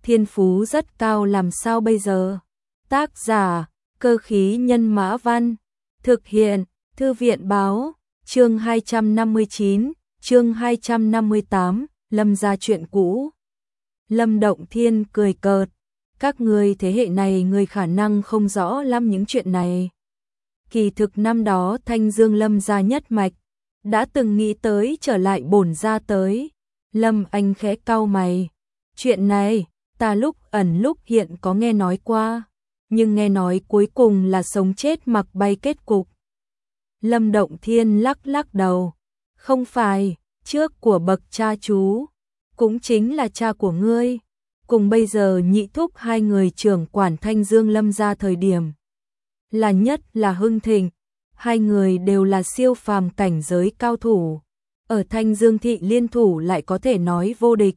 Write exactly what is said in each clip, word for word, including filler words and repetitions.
thiên phú rất cao làm sao bây giờ? Tác giả, Cơ khí nhân mã văn, thực hiện, Thư viện báo, chương hai trăm năm mươi chín, chương hai trăm năm mươi tám, Lâm gia chuyện cũ. Lâm Động Thiên cười cợt, các ngươi thế hệ này người khả năng không rõ lắm những chuyện này. Kỳ thực năm đó Thanh Dương Lâm gia nhất mạch, đã từng nghĩ tới trở lại bổn gia tới. Lâm Anh khẽ cau mày, chuyện này, ta lúc ẩn lúc hiện có nghe nói qua, nhưng nghe nói cuối cùng là sống chết mặc bay kết cục. Lâm Động Thiên lắc lắc đầu, không phải, trước của bậc cha chú, cũng chính là cha của ngươi, cùng bây giờ nhị thúc hai người trưởng quản Thanh Dương Lâm gia thời điểm. Là nhất là hưng thịnh, hai người đều là siêu phàm cảnh giới cao thủ, ở Thanh Dương thị liên thủ lại có thể nói vô địch.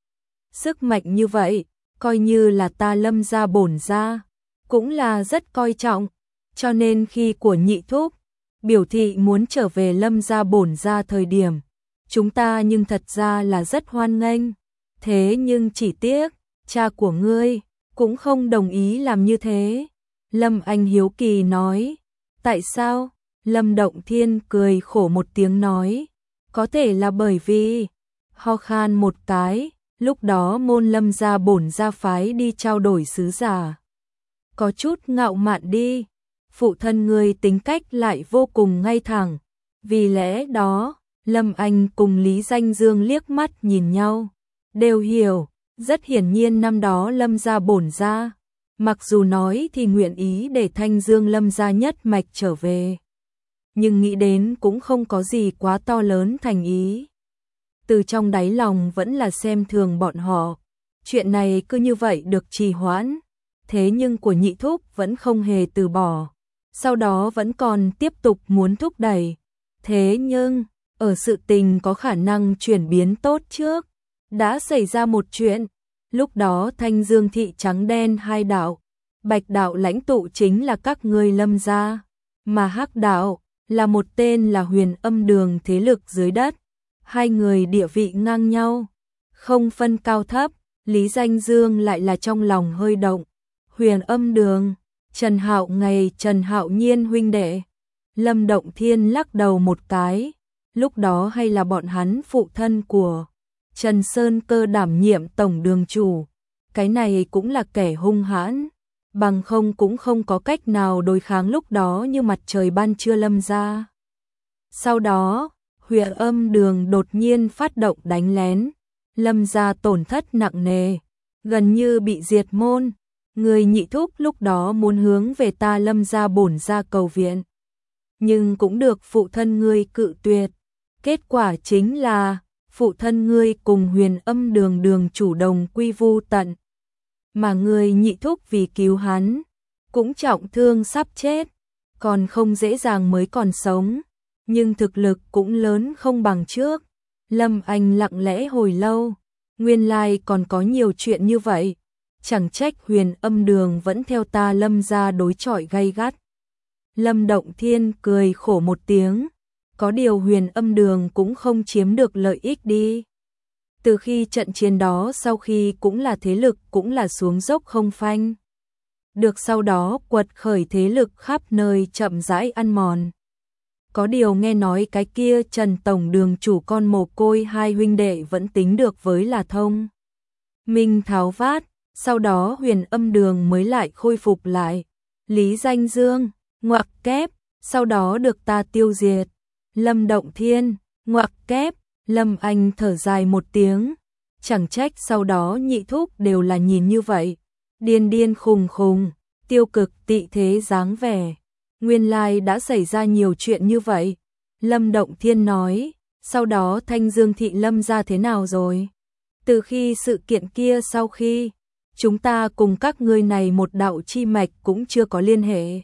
Sức mạnh như vậy, coi như là ta Lâm gia bổn gia, cũng là rất coi trọng, cho nên khi của nhị thúc biểu thị muốn trở về Lâm gia bổn gia thời điểm, chúng ta nhưng thật ra là rất hoan nghênh. Thế nhưng chỉ tiếc, cha của ngươi cũng không đồng ý làm như thế. Lâm Anh hiếu kỳ nói, tại sao? Lâm Động Thiên cười khổ một tiếng nói, có thể là bởi vì, ho khan một cái, lúc đó môn Lâm gia bổn gia phái đi trao đổi sứ giả. Có chút ngạo mạn đi, phụ thân ngươi tính cách lại vô cùng ngay thẳng, vì lẽ đó, Lâm Anh cùng Lý Danh Dương liếc mắt nhìn nhau, đều hiểu, rất hiển nhiên năm đó Lâm gia bổn gia, mặc dù nói thì nguyện ý để Thanh Dương Lâm gia nhất mạch trở về, nhưng nghĩ đến cũng không có gì quá to lớn thành ý. Từ trong đáy lòng vẫn là xem thường bọn họ, chuyện này cứ như vậy được trì hoãn, thế nhưng của nhị thúc vẫn không hề từ bỏ, sau đó vẫn còn tiếp tục muốn thúc đẩy. Thế nhưng, ở sự tình có khả năng chuyển biến tốt trước, đã xảy ra một chuyện, lúc đó Thanh Dương thị trắng đen hai đạo, bạch đạo lãnh tụ chính là các ngươi Lâm gia, mà hắc đạo là một tên là Huyền Âm Đường thế lực dưới đất, hai người địa vị ngang nhau, không phân cao thấp. Lý Danh Dương lại là trong lòng hơi động, Huyền Âm Đường, Trần Hạo ngày Trần Hạo Nhiên huynh đệ. Lâm Động Thiên lắc đầu một cái, lúc đó hay là bọn hắn phụ thân của Trần Sơn Cơ đảm nhiệm tổng đường chủ, cái này cũng là kẻ hung hãn, bằng không cũng không có cách nào đối kháng lúc đó như mặt trời ban trưa Lâm gia. Sau đó, Huyền Âm Đường đột nhiên phát động đánh lén, Lâm gia tổn thất nặng nề, gần như bị diệt môn. Người nhị thúc lúc đó muốn hướng về ta Lâm gia bổn gia cầu viện, nhưng cũng được phụ thân ngươi cự tuyệt. Kết quả chính là phụ thân ngươi cùng Huyền Âm Đường đường chủ đồng quy vu tận, mà người nhị thúc vì cứu hắn cũng trọng thương sắp chết, còn không dễ dàng mới còn sống, nhưng thực lực cũng lớn không bằng trước. Lâm Anh lặng lẽ hồi lâu, nguyên lai còn có nhiều chuyện như vậy, chẳng trách Huyền Âm Đường vẫn theo ta Lâm gia đối chọi gay gắt. Lâm Động Thiên cười khổ một tiếng, có điều Huyền Âm Đường cũng không chiếm được lợi ích đi. Từ khi trận chiến đó sau khi cũng là thế lực cũng là xuống dốc không phanh. Được sau đó quật khởi thế lực khắp nơi chậm rãi ăn mòn. Có điều nghe nói cái kia Trần Tổng đường chủ con mồ côi hai huynh đệ vẫn tính được với là thông minh tháo vát, sau đó Huyền Âm Đường mới lại khôi phục lại. Lý Danh Dương, ngoặc kép, sau đó được ta tiêu diệt. Lâm Động Thiên, ngoặc kép, Lâm Anh thở dài một tiếng, chẳng trách sau đó nhị thúc đều là nhìn như vậy, điên điên khùng khùng, tiêu cực tị thế dáng vẻ. Nguyên lai đã xảy ra nhiều chuyện như vậy. Lâm Động Thiên nói, sau đó Thanh Dương thị Lâm gia thế nào rồi? Từ khi sự kiện kia sau khi, chúng ta cùng các ngươi này một đạo chi mạch cũng chưa có liên hệ.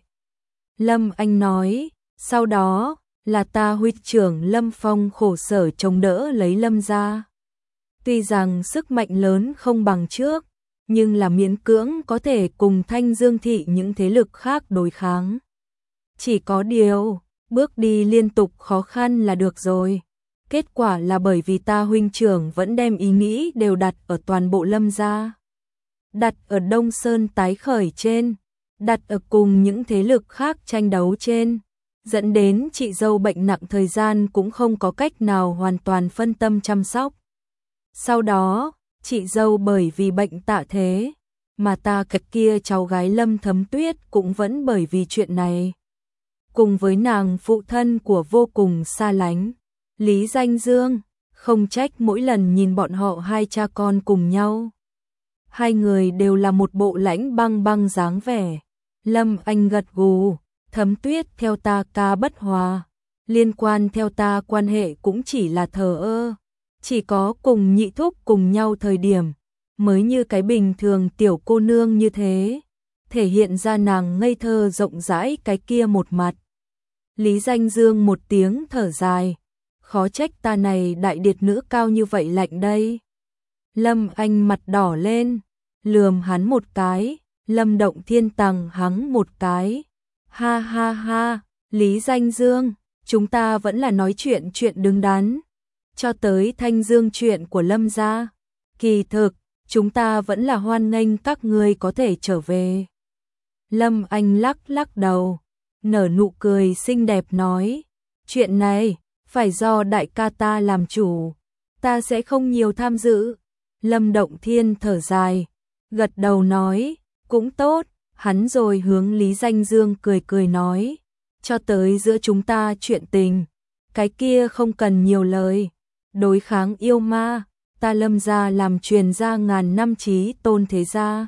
Lâm Anh nói, sau đó là ta huynh trưởng Lâm Phong khổ sở chống đỡ lấy Lâm gia. Tuy rằng sức mạnh lớn không bằng trước, nhưng là miễn cưỡng có thể cùng Thanh Dương thị những thế lực khác đối kháng. Chỉ có điều, bước đi liên tục khó khăn là được rồi. Kết quả là bởi vì ta huynh trưởng vẫn đem ý nghĩ đều đặt ở toàn bộ Lâm gia. đặt ở Đông Sơn tái khởi trên, đặt ở cùng những thế lực khác tranh đấu trên, dẫn đến chị dâu bệnh nặng thời gian cũng không có cách nào hoàn toàn phân tâm chăm sóc. Sau đó, chị dâu bởi vì bệnh tạ thế, mà ta cái kia cháu gái Lâm Thấm Tuyết cũng vẫn bởi vì chuyện này. Cùng với nàng phụ thân của vô cùng xa lánh, Lý Danh Dương, không trách mỗi lần nhìn bọn họ hai cha con cùng nhau. Hai người đều là một bộ lãnh băng băng dáng vẻ. Lâm Anh gật gù, Thấm Tuyết theo ta ca bất hòa, liên quan theo ta quan hệ cũng chỉ là thờ ơ. Chỉ có cùng nhị thúc cùng nhau thời điểm, mới như cái bình thường tiểu cô nương như thế, thể hiện ra nàng ngây thơ rộng rãi cái kia một mặt. Lý Danh Dương một tiếng thở dài, khó trách ta này đại điệt nữ cao như vậy lạnh đây. Lâm Anh mặt đỏ lên, lườm hắn một cái, Lâm Động Thiên tằng hắn một cái. Ha ha ha, Lý Danh Dương, chúng ta vẫn là nói chuyện chuyện đứng đắn. Cho tới Thanh Dương chuyện của Lâm gia, kỳ thực, chúng ta vẫn là hoan nghênh các ngươi có thể trở về. Lâm Anh lắc lắc đầu, nở nụ cười xinh đẹp nói, chuyện này, phải do đại ca ta làm chủ, ta sẽ không nhiều tham dự. Lâm Động Thiên thở dài, gật đầu nói, cũng tốt, hắn rồi hướng Lý Danh Dương cười cười nói, cho tới giữa chúng ta chuyện tình, cái kia không cần nhiều lời, đối kháng yêu ma, ta Lâm gia làm truyền gia ngàn năm chí tôn thế gia.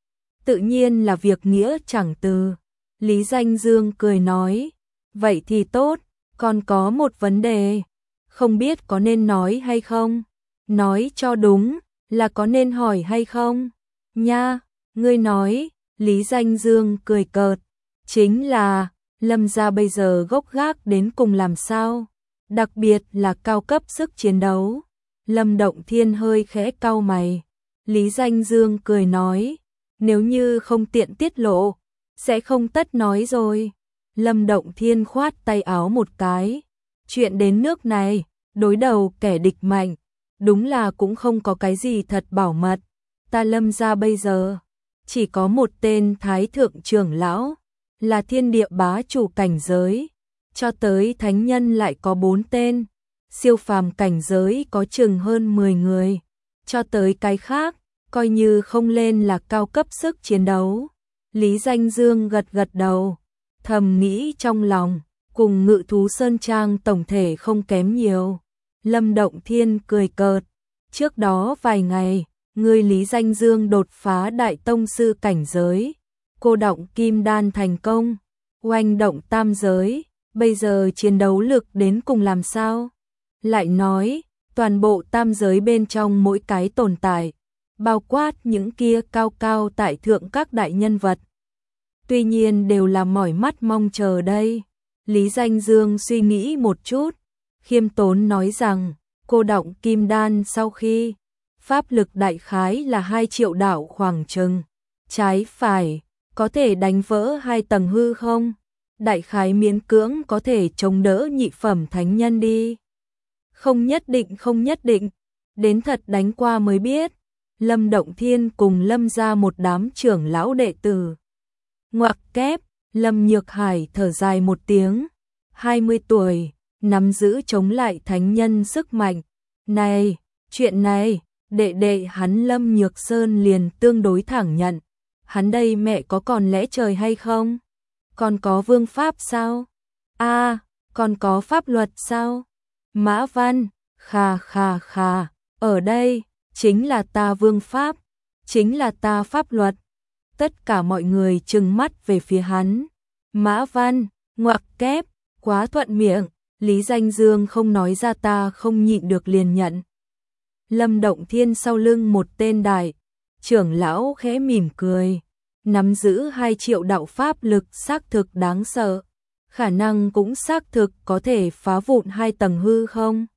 Tự nhiên là việc nghĩa chẳng từ. Lý Danh Dương cười nói, vậy thì tốt, còn có một vấn đề, không biết có nên nói hay không, nói cho đúng, là có nên hỏi hay không, nha, ngươi nói. Lý Danh Dương cười cợt, chính là, Lâm gia bây giờ gốc gác đến cùng làm sao, đặc biệt là cao cấp sức chiến đấu. Lâm Động Thiên hơi khẽ cau mày, Lý Danh Dương cười nói, nếu như không tiện tiết lộ, sẽ không tất nói rồi. Lâm Động Thiên khoát tay áo một cái, chuyện đến nước này, đối đầu kẻ địch mạnh, đúng là cũng không có cái gì thật bảo mật, ta Lâm gia bây giờ chỉ có một tên thái thượng trưởng lão, là thiên địa bá chủ cảnh giới, cho tới thánh nhân lại có bốn tên, siêu phàm cảnh giới có chừng hơn mười người, cho tới cái khác, coi như không lên là cao cấp sức chiến đấu. Lý Danh Dương gật gật đầu, thầm nghĩ trong lòng, cùng Ngự Thú Sơn Trang tổng thể không kém nhiều. Lâm Động Thiên cười cợt, trước đó vài ngày, người Lý Danh Dương đột phá đại tông sư cảnh giới, cô động kim đan thành công, oanh động tam giới, bây giờ chiến đấu lực đến cùng làm sao? Lại nói, toàn bộ tam giới bên trong mỗi cái tồn tại, bao quát những kia cao cao tại thượng các đại nhân vật. Tuy nhiên đều là mỏi mắt mong chờ đây. Lý Danh Dương suy nghĩ một chút, khiêm tốn nói rằng, cô động kim đan sau khi pháp lực đại khái là hai triệu đạo khoảng chừng, trái phải, có thể đánh vỡ hai tầng hư không? Đại khái miễn cưỡng có thể chống đỡ nhị phẩm thánh nhân đi. Không nhất định không nhất định, đến thật đánh qua mới biết. Lâm Động Thiên cùng Lâm gia một đám trưởng lão đệ tử. Ngoặc kép, Lâm Nhược Hải thở dài một tiếng, hai mươi tuổi, nắm giữ chống lại thánh nhân sức mạnh. Này, chuyện này, đệ đệ hắn Lâm Nhược Sơn liền tương đối thẳng nhận. Hắn đây mẹ có còn lẽ trời hay không? Còn có vương pháp sao? A, à, còn có pháp luật sao? Mã Văn, khà khà khà, ở đây, chính là ta vương pháp, chính là ta pháp luật. Tất cả mọi người trừng mắt về phía hắn. Mã Văn, ngoặc kép, quá thuận miệng, Lý Danh Dương không nói ra ta không nhịn được liền nhận. Lâm Động Thiên sau lưng một tên đại trưởng lão khẽ mỉm cười, nắm giữ hai triệu đạo pháp lực xác thực đáng sợ, khả năng cũng xác thực có thể phá vụn hai tầng hư không.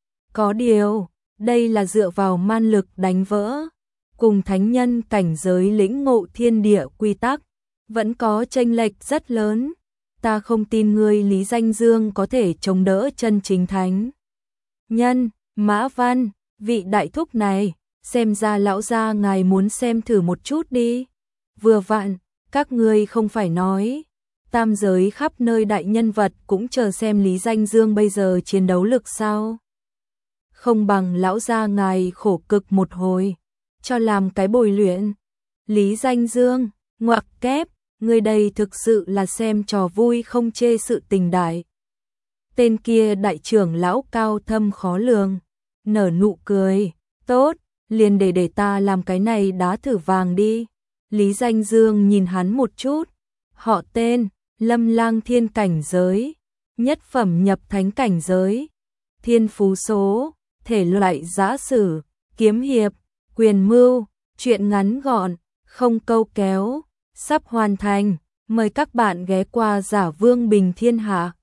Có điều, đây là dựa vào man lực đánh vỡ, cùng thánh nhân cảnh giới lĩnh ngộ thiên địa quy tắc, vẫn có chênh lệch rất lớn. Ta không tin ngươi Lý Danh Dương có thể chống đỡ chân chính thánh nhân. Mã Văn, vị đại thúc này, xem ra lão gia ngài muốn xem thử một chút đi. Vừa vặn, các ngươi không phải nói, tam giới khắp nơi đại nhân vật cũng chờ xem Lý Danh Dương bây giờ chiến đấu lực sao? Không bằng lão gia ngài khổ cực một hồi, cho làm cái bồi luyện. Lý Danh Dương, ngoặc kép, người đây thực sự là xem trò vui không chê sự tình đại. Tên kia đại trưởng lão cao thâm khó lường, nở nụ cười, tốt, liền để để ta làm cái này đá thử vàng đi. Lý Danh Dương nhìn hắn một chút, họ tên, Lâm Lang thiên cảnh giới, nhất phẩm nhập thánh cảnh giới, thiên phú số, thể loại giã sử, kiếm hiệp, quyền mưu, truyện ngắn gọn, không câu kéo, sắp hoàn thành, mời các bạn ghé qua Giả Vương Bình Thiên Hạ.